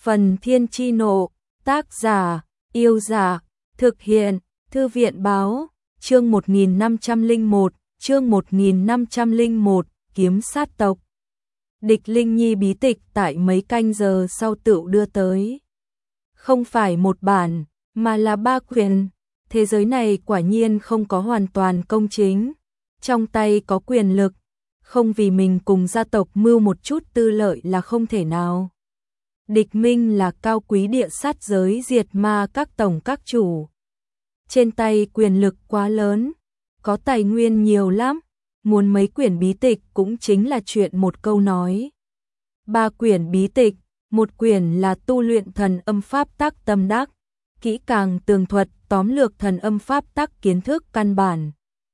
Phần Thiên Chi Nộ, tác giả, Yêu Giả, thực hiện, Thư viện Báo, chương 1501, chương 1501, Kiếm Sát Tộc. Địch Linh Nhi bí tịch tại mấy canh giờ sau tựu đưa tới. Không phải một bản, mà là 3 quyển. Thế giới này quả nhiên không có hoàn toàn công chính. Trong tay có quyền lực, không vì mình cùng gia tộc mưu một chút tư lợi là không thể nào. Địch Minh là cao quý địa sát giới diệt ma các tổng các chủ. Trên tay quyền lực quá lớn, có tài nguyên nhiều lắm, muốn mấy quyển bí tịch cũng chính là chuyện một câu nói. 3 quyển bí tịch, một quyển là tu luyện thần âm pháp tắc tâm đắc, kỹ càng tường thuật tóm lược thần âm pháp tắc kiến thức căn bản,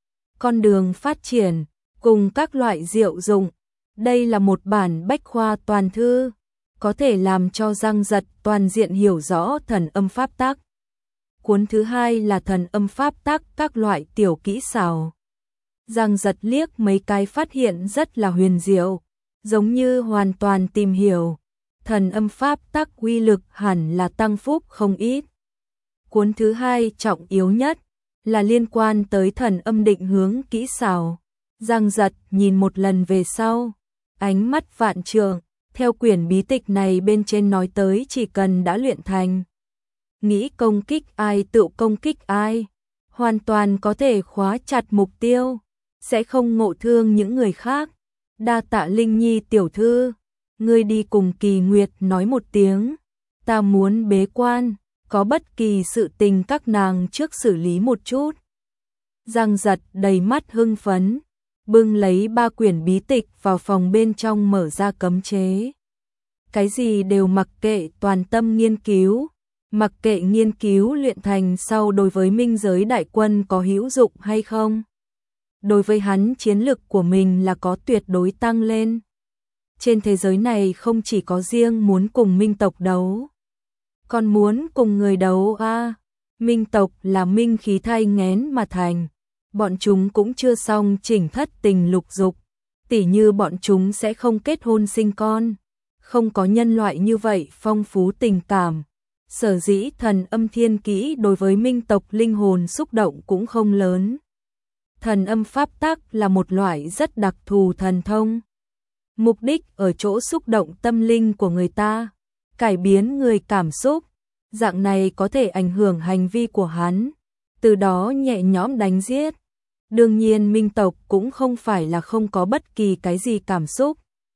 con đường phát triển, cùng các loại diệu dụng. Đây là một bản bách khoa toàn thư, có thể làm cho Giang Giật toàn diện hiểu rõ thần âm pháp tắc. Cuốn thứ hai là thần âm pháp tắc các loại tiểu kỹ xảo. Giang Giật liếc mấy cái phát hiện rất là huyền diệu, giống như hoàn toàn tìm hiểu. Thần âm pháp tắc uy lực hẳn là tăng phúc không ít. Cuốn thứ hai trọng yếu nhất là liên quan tới thần âm định hướng kỹ xảo. Giang Giật nhìn một lần về sau, ánh mắt vạn trượng. Theo quyển bí tịch này bên trên nói tới chỉ cần đã luyện thành, nghĩ công kích ai tự công kích ai, hoàn toàn có thể khóa chặt mục tiêu, sẽ không ngộ thương những người khác. Đa tạ Linh Nhi tiểu thư, ngươi đi cùng Kỳ Nguyệt nói một tiếng, ta muốn bế quan, có bất kỳ sự tình các nàng trước xử lý một chút. Giang Giật đầy mắt hưng phấn, bưng lấy 3 quyển bí tịch vào phòng bên trong mở ra cấm chế. Cái gì đều mặc kệ, toàn tâm nghiên cứu, mặc kệ nghiên cứu luyện thành sau đối với minh giới đại quân có hữu dụng hay không. Đối với hắn chiến lực của mình là có tuyệt đối tăng lên. Trên thế giới này không chỉ có riêng muốn cùng minh tộc đấu, còn muốn cùng người đấu a. Minh tộc là minh khí thai nghén mà thành. Bọn chúng cũng chưa xong chỉnh thất tình lục dục, tỉ như bọn chúng sẽ không kết hôn sinh con, không có nhân loại như vậy phong phú tình cảm. Sở dĩ thần âm thiên kỹ đối với minh tộc linh hồn xúc động cũng không lớn. Thần âm pháp tắc là một loại rất đặc thù thần thông. Mục đích ở chỗ xúc động tâm linh của người ta, cải biến người cảm xúc, dạng này có thể ảnh hưởng hành vi của hắn, từ đó nhẹ nhõm đánh giết. Đương nhiên minh tộc cũng không phải là không có bất kỳ cái gì cảm xúc.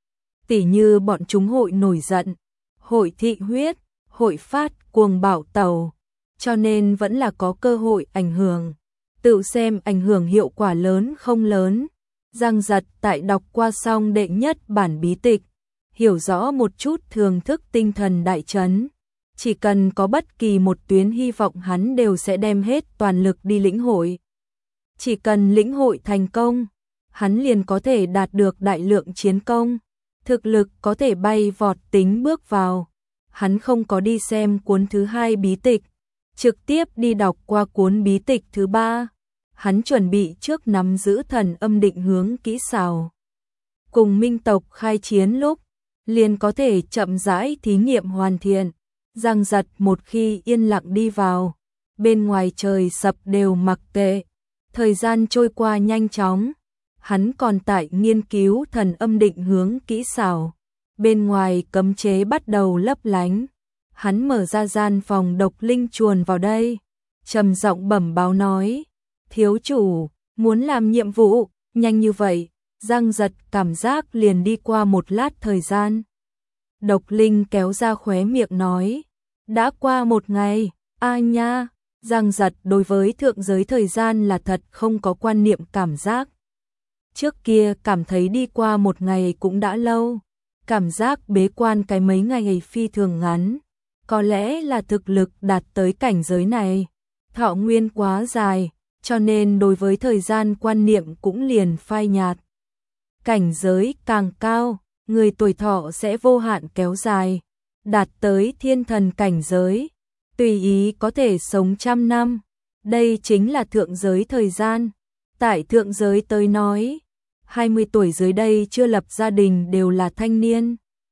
Tỉ như bọn chúng hội nổi giận, hội thị huyết, hội phát cuồng bạo tẩu, cho nên vẫn là có cơ hội ảnh hưởng. Tự xem ảnh hưởng hiệu quả lớn không lớn. Giang Giật tại đọc qua xong đệ nhất bản bí tịch, hiểu rõ một chút thường thức tinh thần đại chấn. Chỉ cần có bất kỳ một tuyến hy vọng hắn đều sẽ đem hết toàn lực đi lĩnh hội. Chỉ cần lĩnh hội thành công, hắn liền có thể đạt được đại lượng chiến công, thực lực có thể bay vọt tính bước vào. Hắn không có đi xem cuốn thứ 2 bí tịch, trực tiếp đi đọc qua cuốn bí tịch thứ 3. Hắn chuẩn bị trước nắm giữ thần âm định hướng kỹ xảo. Cùng minh tộc khai chiến lúc, liền có thể chậm rãi thí nghiệm hoàn thiện. Giang Giật một khi yên lặng đi vào, bên ngoài trời sập đều mặc kệ. Thời gian trôi qua nhanh chóng, hắn còn tại nghiên cứu thần âm định hướng kỹ xảo. Bên ngoài cấm chế bắt đầu lấp lánh. Hắn mở ra gian phòng độc linh chuồn vào đây, trầm giọng bẩm báo nói: thiếu chủ, muốn làm nhiệm vụ, nhanh như vậy. Giang Giật cảm giác liền đi qua một lát thời gian. Độc linh kéo ra khóe miệng nói: đã qua 1 ngày, ai nha. Giang Giật đối với thượng giới thời gian là thật không có quan niệm cảm giác. Trước kia cảm thấy đi qua 1 ngày cũng đã lâu, cảm giác bế quan cái mấy ngày phi thường ngắn. Có lẽ là thực lực đạt tới cảnh giới này, thọ nguyên quá dài, cho nên đối với thời gian quan niệm cũng liền phai nhạt. Cảnh giới càng cao, người tuổi thọ sẽ vô hạn kéo dài, đạt tới thiên thần cảnh giới, tùy ý có thể sống 100 năm. Đây chính là thượng giới thời gian. Tại thượng giới tới nói, 20 tuổi dưới đây chưa lập gia đình đều là thanh niên.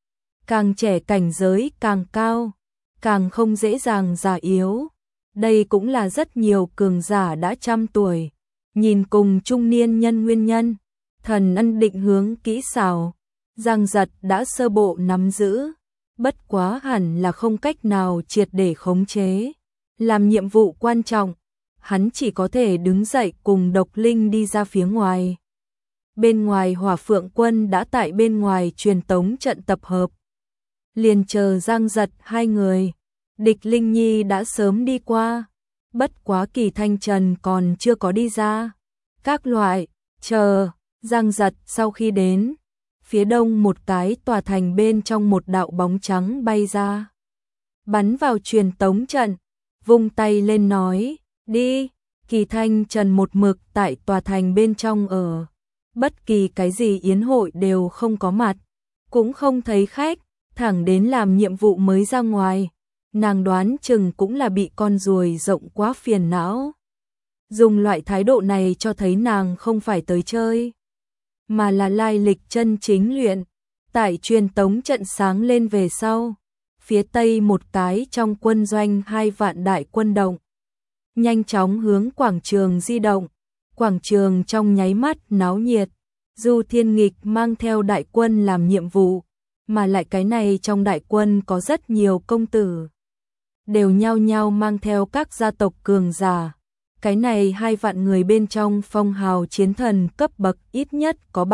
càng trẻ cảnh giới càng cao, càng không dễ dàng già yếu. Đây cũng là rất nhiều cường giả đã trăm tuổi, nhìn cùng trung niên nhân nguyên nhân. Thần ân định hướng kỹ xảo, Giang Giật đã sơ bộ nắm giữ, bất quá hẳn là không cách nào triệt để khống chế. Làm nhiệm vụ quan trọng, hắn chỉ có thể đứng dậy cùng Độc Linh đi ra phía ngoài. Bên ngoài Hỏa Phượng quân đã tại bên ngoài truyền tống trận tập hợp. Liền chờ Giang Giật hai người, Địch Linh Nhi đã sớm đi qua, bất quá Kỳ Thanh Trần còn chưa có đi ra. Các loại, chờ, Giang Giật sau khi đến, phía đông một cái tòa thành bên trong một đạo bóng trắng bay ra. Bắn vào truyền tống trận, vung tay lên nói, đi, Kỳ Thanh Trần một mực tại tòa thành bên trong ở. Bất kỳ cái gì yến hội đều không có mặt, cũng không thấy khách, thẳng đến làm nhiệm vụ mới ra ngoài. Nàng đoán chừng cũng là bị con ruồi rộng quá phiền não. Dùng loại thái độ này cho thấy nàng không phải tới chơi, mà là lai lịch chân chính luyện. Tại truyền tống trận sáng lên về sau, phía tây một cái trong quân doanh 2 vạn đại quân động, nhanh chóng hướng quảng trường di động. Quảng trường trong nháy mắt náo nhiệt, Du Thiên Nghịch mang theo đại quân làm nhiệm vụ, mà lại cái này trong đại quân có rất nhiều công tử, đều nhao nhao mang theo các gia tộc cường giả. Cái này 2 vạn người bên trong phong hào chiến thần cấp bậc ít nhất có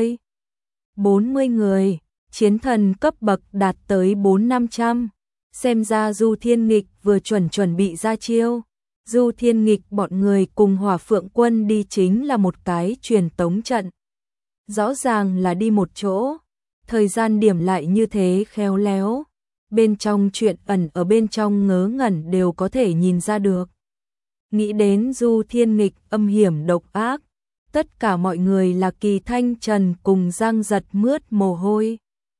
30-40 người, chiến thần cấp bậc đạt tới 400-500. Xem ra Du Thiên Nghịch vừa chuẩn bị ra chiêu. Du Thiên Nghịch bọn người cùng Hỏa Phượng quân đi chính là một cái truyền tống trận. Rõ ràng là đi một chỗ, thời gian điểm lại như thế khéo léo. Bên trong chuyện ẩn ở bên trong ngớ ngẩn đều có thể nhìn ra được. Nghĩ đến Du Thiên Nghịch âm hiểm độc ác, tất cả mọi người là Kỳ Thanh Trần cùng Giang Giật mướt mồ hôi.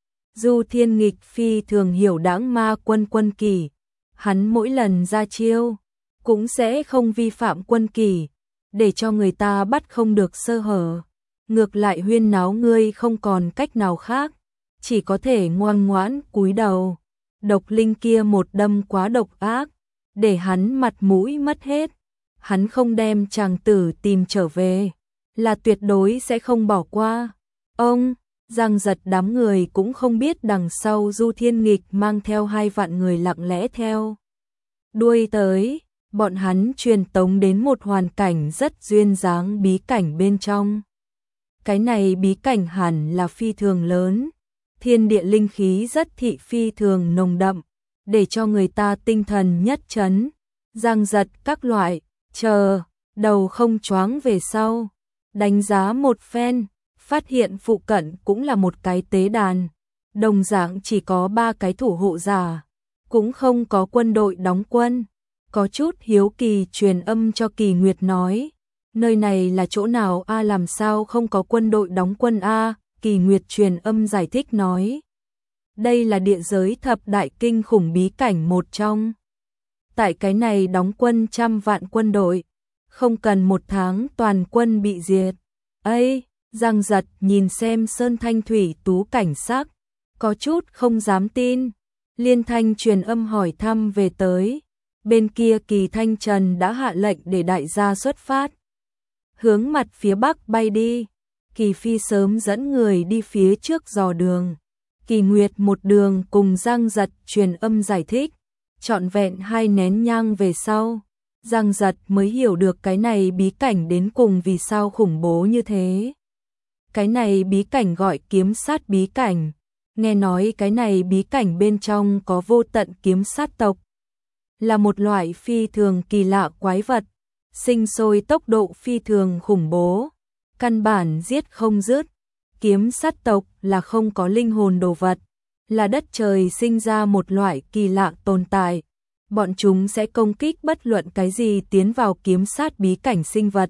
Du Thiên Nghịch phi thường hiểu đãng ma quân quân kỷ, hắn mỗi lần ra chiêu cũng sẽ không vi phạm quân kỷ, để cho người ta bắt không được sơ hở. Ngược lại huyên náo ngươi không còn cách nào khác, chỉ có thể ngoan ngoãn cúi đầu. Độc Linh kia một đâm quá độc ác, để hắn mặt mũi mất hết. Hắn không đem chàng tử tìm trở về, là tuyệt đối sẽ không bỏ qua. Ông, Giang Giật đám người cũng không biết đằng sau Du Thiên Nghịch mang theo 2 vạn người lặng lẽ theo đuôi tới. Bọn hắn truyền tống đến một hoàn cảnh rất duyên dáng bí cảnh bên trong. Cái này bí cảnh hẳn là phi thường lớn, thiên địa linh khí rất thị phi thường nồng đậm, để cho người ta tinh thần nhất chấn. Giang Giật các loại, chờ, đầu không choáng về sau, đánh giá một phen, phát hiện phụ cận cũng là một cái tế đàn, đồng dạng chỉ có 3 cái thủ hộ giả, cũng không có quân đội đóng quân. Có chút hiếu kỳ truyền âm cho Kỳ Nguyệt nói, nơi này là chỗ nào a, làm sao không có quân đội đóng quân a? Kỳ Nguyệt truyền âm giải thích nói, đây là địa giới thập đại kinh khủng bí cảnh một trong. Tại cái này đóng quân 100 vạn quân đội, không cần 1 tháng toàn quân bị diệt. Ây, Giang Giật nhìn xem Sơn Thanh Thủy Tú cảnh sắc, có chút không dám tin. Liên Thanh truyền âm hỏi thăm về tới. Bên kia Kỳ Thanh Trần đã hạ lệnh để đại gia xuất phát, hướng mặt phía bắc bay đi. Kỳ Phi sớm dẫn người đi phía trước dò đường. Kỳ Nguyệt một đường cùng Giang Giật truyền âm giải thích. Trọn vẹn 2 nén nhang về sau, Giang Giật mới hiểu được cái này bí cảnh đến cùng vì sao khủng bố như thế. Cái này bí cảnh gọi kiếm sát bí cảnh. Nghe nói cái này bí cảnh bên trong có vô tận kiếm sát tộc, là một loại phi thường kỳ lạ quái vật, sinh sôi tốc độ phi thường khủng bố, căn bản giết không dứt. Kiếm sát tộc là không có linh hồn đồ vật, là đất trời sinh ra một loại kỳ lạ tồn tại. Bọn chúng sẽ công kích bất luận cái gì tiến vào kiếm sát bí cảnh sinh vật.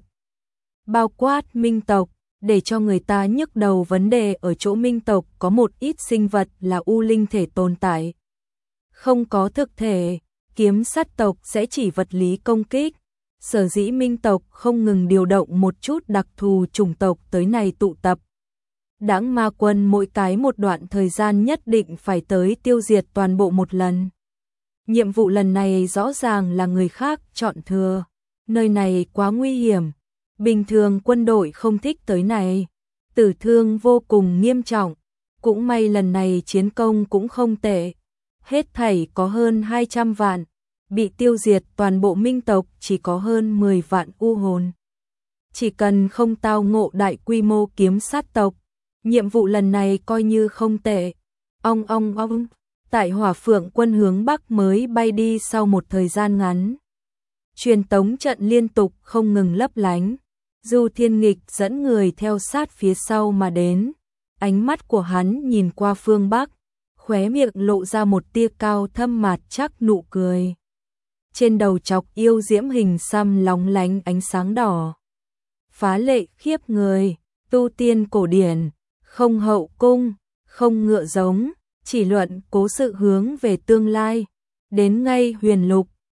Bao quát minh tộc, để cho người ta nhức đầu vấn đề ở chỗ minh tộc có một ít sinh vật là u linh thể tồn tại, không có thực thể. Kiếm sát tộc sẽ chỉ vật lý công kích. Sở dĩ minh tộc không ngừng điều động một chút đặc thù chủng tộc tới này tụ tập. Đãng ma quân mỗi cái một đoạn thời gian nhất định phải tới tiêu diệt toàn bộ một lần. Nhiệm vụ lần này rõ ràng là người khác chọn thừa. Nơi này quá nguy hiểm. Bình thường quân đội không thích tới này. Tử thương vô cùng nghiêm trọng. Cũng may lần này chiến công cũng không tệ. Hết thảy có hơn 200 vạn. Bị tiêu diệt toàn bộ minh tộc chỉ có hơn 10 vạn u hồn. Chỉ cần không tao ngộ đại quy mô kiếm sát tộc, nhiệm vụ lần này coi như không tệ. Ong ong ong, tại Hỏa Phượng quân hướng Bắc mới bay đi sau một thời gian ngắn. Truyền tống trận liên tục không ngừng lấp lánh. Du Thiên Nghịch dẫn người theo sát phía sau mà đến. Ánh mắt của hắn nhìn qua phương Bắc, khóe miệng lộ ra một tia cao thâm mạt chắc nụ cười. Trên đầu chọc yêu diễm hình xăm lóng lánh ánh sáng đỏ. Phá lệ khiếp người, tu tiên cổ điển, không hậu cung, không ngựa giống, chỉ luận cố sự hướng về tương lai. Đến ngay huyền lục,